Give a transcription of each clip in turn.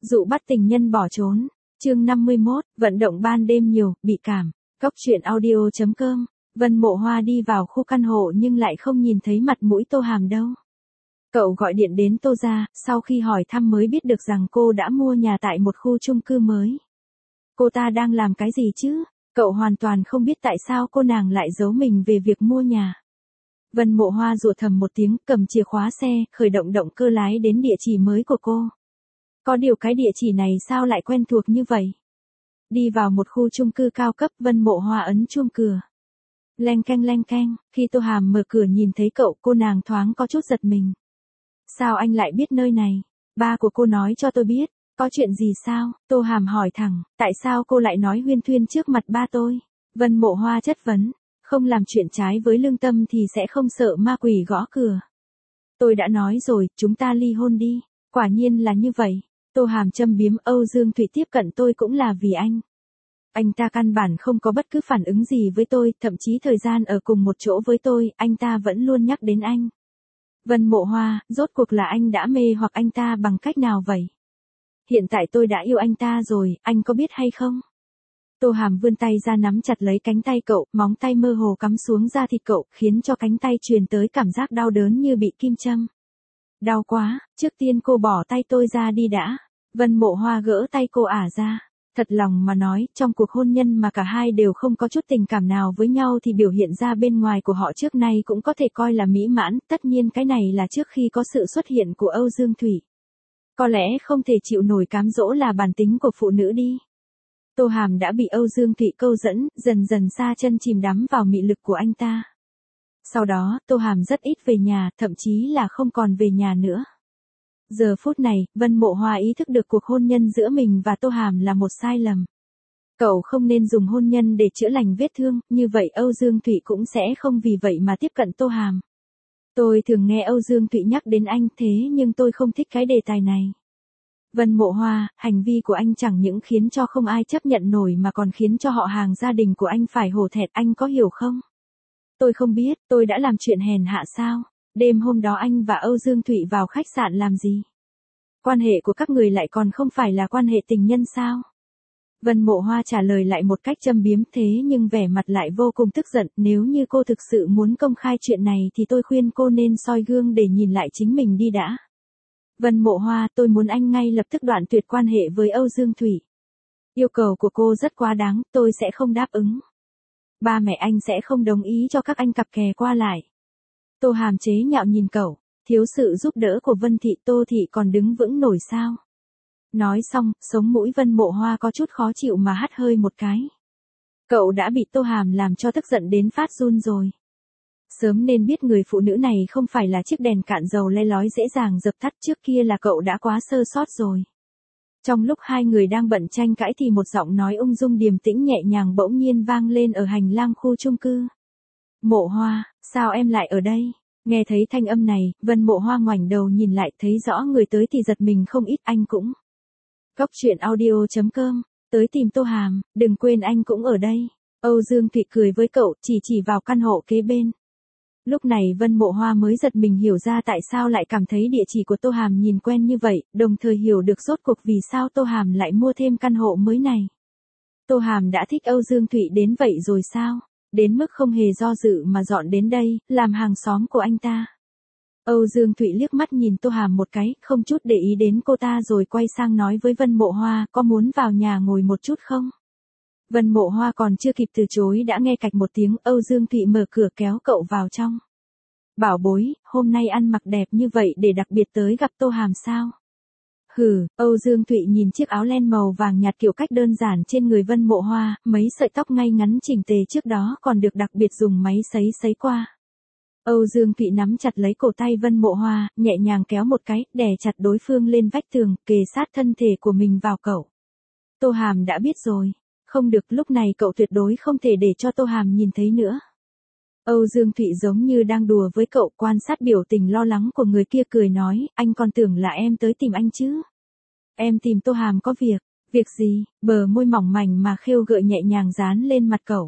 Dụ bắt tình nhân bỏ trốn. Chương 51, vận động ban đêm nhiều, bị cảm. Cốc truyện audio.com. Vân Mộ Hoa đi vào khu căn hộ nhưng lại không nhìn thấy mặt mũi Tô Hàm đâu. Cậu gọi điện đến Tô gia, sau khi hỏi thăm mới biết được rằng cô đã mua nhà tại một khu chung cư mới. Cô ta đang làm cái gì chứ? Cậu hoàn toàn không biết tại sao cô nàng lại giấu mình về việc mua nhà. Vân Mộ Hoa rủa thầm một tiếng, cầm chìa khóa xe, khởi động động cơ lái đến địa chỉ mới của cô. Có điều cái địa chỉ này sao lại quen thuộc như vậy? Đi vào một khu chung cư cao cấp, Vân Mộ Hoa ấn chuông cửa. Leng keng, khi Tô Hàm mở cửa nhìn thấy cậu, cô nàng thoáng có chút giật mình. Sao anh lại biết nơi này? Ba của cô nói cho tôi biết. Có chuyện gì sao? Tô Hàm hỏi thẳng, tại sao cô lại nói huyên thuyên trước mặt ba tôi? Vân Mộ Hoa chất vấn, không làm chuyện trái với lương tâm thì sẽ không sợ ma quỷ gõ cửa. Tôi đã nói rồi, chúng ta ly hôn đi. Quả nhiên là như vậy. Tô Hàm châm biếm, Âu Dương Thụy tiếp cận tôi cũng là vì anh. Anh ta căn bản không có bất cứ phản ứng gì với tôi, thậm chí thời gian ở cùng một chỗ với tôi, anh ta vẫn luôn nhắc đến anh. Vân Mộ Hoa, rốt cuộc là anh đã mê hoặc anh ta bằng cách nào vậy? Hiện tại tôi đã yêu anh ta rồi, anh có biết hay không? Tô Hàm vươn tay ra nắm chặt lấy cánh tay cậu, móng tay mơ hồ cắm xuống da thịt cậu, khiến cho cánh tay truyền tới cảm giác đau đớn như bị kim châm. Đau quá, trước tiên cô bỏ tay tôi ra đi đã. Vân Mộ Hoa gỡ tay cô ả ra. Thật lòng mà nói, trong cuộc hôn nhân mà cả hai đều không có chút tình cảm nào với nhau thì biểu hiện ra bên ngoài của họ trước nay cũng có thể coi là mỹ mãn, tất nhiên cái này là trước khi có sự xuất hiện của Âu Dương Thủy. Có lẽ không thể chịu nổi cám dỗ là bản tính của phụ nữ đi. Tô Hàm đã bị Âu Dương Thụy câu dẫn, dần dần sa chân chìm đắm vào mị lực của anh ta. Sau đó, Tô Hàm rất ít về nhà, thậm chí là không còn về nhà nữa. Giờ phút này, Vân Mộ Hoa ý thức được cuộc hôn nhân giữa mình và Tô Hàm là một sai lầm. Cậu không nên dùng hôn nhân để chữa lành vết thương, như vậy Âu Dương Thụy cũng sẽ không vì vậy mà tiếp cận Tô Hàm. Tôi thường nghe Âu Dương Thụy nhắc đến anh thế nhưng tôi không thích cái đề tài này. Vân Mộ Hoa, hành vi của anh chẳng những khiến cho không ai chấp nhận nổi mà còn khiến cho họ hàng gia đình của anh phải hổ thẹn, anh có hiểu không? Tôi không biết, tôi đã làm chuyện hèn hạ sao? Đêm hôm đó anh và Âu Dương Thụy vào khách sạn làm gì? Quan hệ của các người lại còn không phải là quan hệ tình nhân sao? Vân Mộ Hoa trả lời lại một cách châm biếm thế nhưng vẻ mặt lại vô cùng tức giận, nếu như cô thực sự muốn công khai chuyện này thì tôi khuyên cô nên soi gương để nhìn lại chính mình đi đã. Vân Mộ Hoa, tôi muốn anh ngay lập tức đoạn tuyệt quan hệ với Âu Dương Thủy. Yêu cầu của cô rất quá đáng, tôi sẽ không đáp ứng. Ba mẹ anh sẽ không đồng ý cho các anh cặp kè qua lại. Tô Hàm chế nhạo nhìn cậu, thiếu sự giúp đỡ của Vân Thị, Tô Thị còn đứng vững nổi sao? Nói xong, sống mũi Vân Mộ Hoa có chút khó chịu mà hắt hơi một cái. Cậu đã bị Tô Hàm làm cho tức giận đến phát run rồi. Sớm nên biết người phụ nữ này không phải là chiếc đèn cạn dầu le lói dễ dàng dập tắt, trước kia là cậu đã quá sơ sót rồi. Trong lúc hai người đang bận tranh cãi thì một giọng nói ung dung điềm tĩnh nhẹ nhàng bỗng nhiên vang lên ở hành lang khu chung cư. Mộ Hoa, sao em lại ở đây? Nghe thấy thanh âm này, Vân Mộ Hoa ngoảnh đầu nhìn lại, thấy rõ người tới thì giật mình không ít, anh cũng. Cốc truyện audio.com, tới tìm Tô Hàm, đừng quên anh cũng ở đây. Âu Dương Thụy cười với cậu, chỉ vào căn hộ kế bên. Lúc này Vân Mộ Hoa mới giật mình hiểu ra tại sao lại cảm thấy địa chỉ của Tô Hàm nhìn quen như vậy, đồng thời hiểu được rốt cuộc vì sao Tô Hàm lại mua thêm căn hộ mới này. Tô Hàm đã thích Âu Dương Thụy đến vậy rồi sao? Đến mức không hề do dự mà dọn đến đây, làm hàng xóm của anh ta. Âu Dương Thụy liếc mắt nhìn Tô Hàm một cái, không chút để ý đến cô ta rồi quay sang nói với Vân Mộ Hoa, có muốn vào nhà ngồi một chút không? Vân Mộ Hoa còn chưa kịp từ chối đã nghe cạch một tiếng, Âu Dương Thụy mở cửa kéo cậu vào trong. Bảo bối, hôm nay ăn mặc đẹp như vậy để đặc biệt tới gặp Tô Hàm sao? Hừ, Âu Dương Thụy nhìn chiếc áo len màu vàng nhạt kiểu cách đơn giản trên người Vân Mộ Hoa, mấy sợi tóc ngay ngắn chỉnh tề trước đó còn được đặc biệt dùng máy sấy qua. Âu Dương Thụy nắm chặt lấy cổ tay Vân Mộ Hoa, nhẹ nhàng kéo một cái, đè chặt đối phương lên vách tường, kề sát thân thể của mình vào cậu. Tô Hàm đã biết rồi. Không được, lúc này cậu tuyệt đối không thể để cho Tô Hàm nhìn thấy nữa. Âu Dương Thụy giống như đang đùa với cậu, quan sát biểu tình lo lắng của người kia cười nói, anh còn tưởng là em tới tìm anh chứ. Em tìm Tô Hàm có việc. Việc gì? Bờ môi mỏng mảnh mà khêu gợi nhẹ nhàng dán lên mặt cậu.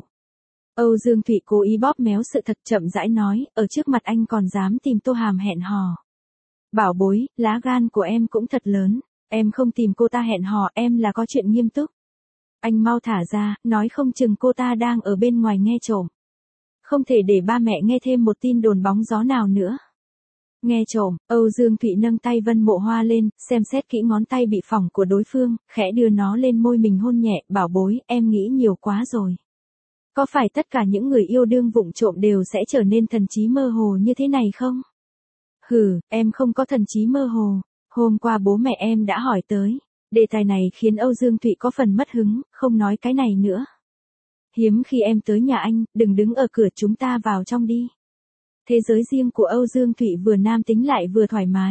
Âu Dương Thụy cố ý bóp méo sự thật, chậm rãi nói, ở trước mặt anh còn dám tìm Tô Hàm hẹn hò. Bảo bối, lá gan của em cũng thật lớn. Em không tìm cô ta hẹn hò, em là có chuyện nghiêm túc. Anh mau thả ra, nói không chừng cô ta đang ở bên ngoài nghe trộm. Không thể để ba mẹ nghe thêm một tin đồn bóng gió nào nữa. Nghe trộm, Âu Dương Thụy nâng tay Vân Mộ Hoa lên, xem xét kỹ ngón tay bị phỏng của đối phương, khẽ đưa nó lên môi mình hôn nhẹ, bảo bối, em nghĩ nhiều quá rồi. Có phải tất cả những người yêu đương vụng trộm đều sẽ trở nên thần trí mơ hồ như thế này không? Hừ, em không có thần trí mơ hồ. Hôm qua bố mẹ em đã hỏi tới. Đề tài này khiến Âu Dương Thụy có phần mất hứng, không nói cái này nữa. Hiếm khi em tới nhà anh, đừng đứng ở cửa, chúng ta vào trong đi. Thế giới riêng của Âu Dương Thụy vừa nam tính lại vừa thoải mái.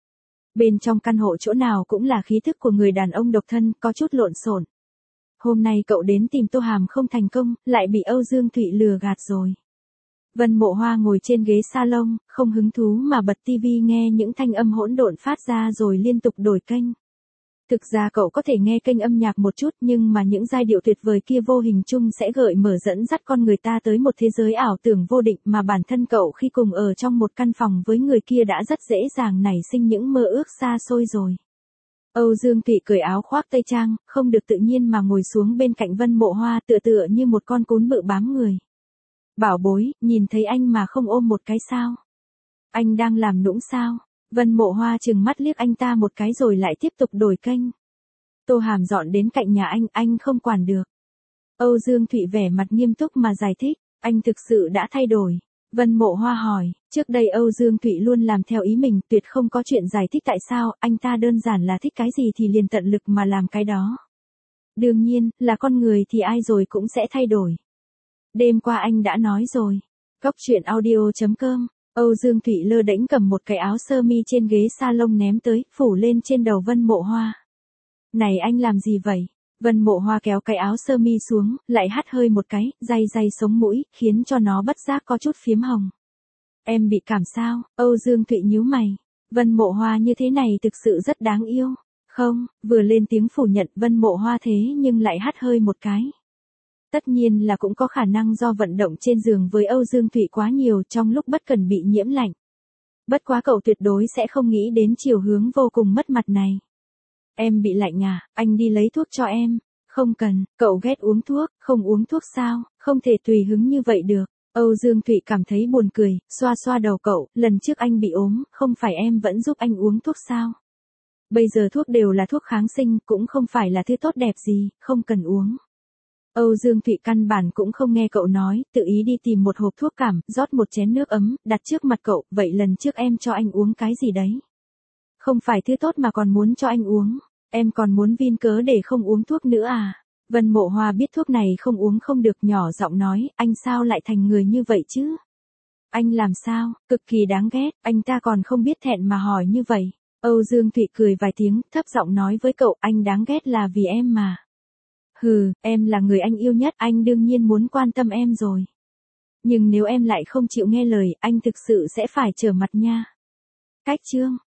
Bên trong căn hộ chỗ nào cũng là khí thức của người đàn ông độc thân, có chút lộn xộn. Hôm nay cậu đến tìm Tô Hàm không thành công, lại bị Âu Dương Thụy lừa gạt rồi. Vân Mộ Hoa ngồi trên ghế salon, không hứng thú mà bật tivi nghe những thanh âm hỗn độn phát ra rồi liên tục đổi kênh. Thực ra cậu có thể nghe kênh âm nhạc một chút, nhưng mà những giai điệu tuyệt vời kia vô hình chung sẽ gợi mở dẫn dắt con người ta tới một thế giới ảo tưởng vô định mà bản thân cậu khi cùng ở trong một căn phòng với người kia đã rất dễ dàng nảy sinh những mơ ước xa xôi rồi. Âu Dương Thụy cởi áo khoác tây trang, không được tự nhiên mà ngồi xuống bên cạnh Vân Mộ Hoa, tựa như một con cún bự bám người. Bảo bối, nhìn thấy anh mà không ôm một cái sao? Anh đang làm nũng sao? Vân Mộ Hoa trừng mắt liếc anh ta một cái rồi lại tiếp tục đổi kênh. Tô Hàm dọn đến cạnh nhà anh không quản được. Âu Dương Thụy vẻ mặt nghiêm túc mà giải thích, anh thực sự đã thay đổi. Vân Mộ Hoa hỏi, trước đây Âu Dương Thụy luôn làm theo ý mình, tuyệt không có chuyện giải thích tại sao, anh ta đơn giản là thích cái gì thì liền tận lực mà làm cái đó. Đương nhiên, là con người thì ai rồi cũng sẽ thay đổi. Đêm qua anh đã nói rồi. Cóc truyện audio.com. Âu Dương Thụy lơ đễnh cầm một cái áo sơ mi trên ghế salon ném tới, phủ lên trên đầu Vân Mộ Hoa. Này anh làm gì vậy? Vân Mộ Hoa kéo cái áo sơ mi xuống, lại hắt hơi một cái, day sống mũi, khiến cho nó bất giác có chút phiếm hồng. Em bị cảm sao? Âu Dương Thụy nhíu mày. Vân Mộ Hoa như thế này thực sự rất đáng yêu. Không, vừa lên tiếng phủ nhận Vân Mộ Hoa thế nhưng lại hắt hơi một cái. Tất nhiên là cũng có khả năng do vận động trên giường với Âu Dương Thụy quá nhiều trong lúc bất cần bị nhiễm lạnh. Bất quá cậu tuyệt đối sẽ không nghĩ đến chiều hướng vô cùng mất mặt này. Em bị lạnh à, anh đi lấy thuốc cho em. Không cần, cậu ghét uống thuốc, không uống thuốc sao, không thể tùy hứng như vậy được. Âu Dương Thụy cảm thấy buồn cười, xoa xoa đầu cậu, lần trước anh bị ốm, không phải em vẫn giúp anh uống thuốc sao? Bây giờ thuốc đều là thuốc kháng sinh, cũng không phải là thứ tốt đẹp gì, không cần uống. Âu Dương Thụy căn bản cũng không nghe cậu nói, tự ý đi tìm một hộp thuốc cảm, rót một chén nước ấm, đặt trước mặt cậu, vậy lần trước em cho anh uống cái gì đấy? Không phải thứ tốt mà còn muốn cho anh uống, em còn muốn vin cớ để không uống thuốc nữa à? Vân Mộ Hoa biết thuốc này không uống không được, nhỏ giọng nói, anh sao lại thành người như vậy chứ? Anh làm sao, cực kỳ đáng ghét, anh ta còn không biết thẹn mà hỏi như vậy. Âu Dương Thụy cười vài tiếng, thấp giọng nói với cậu, anh đáng ghét là vì em mà. Hừ, em là người anh yêu nhất, anh đương nhiên muốn quan tâm em rồi. Nhưng nếu em lại không chịu nghe lời, anh thực sự sẽ phải trở mặt nha. Cách chương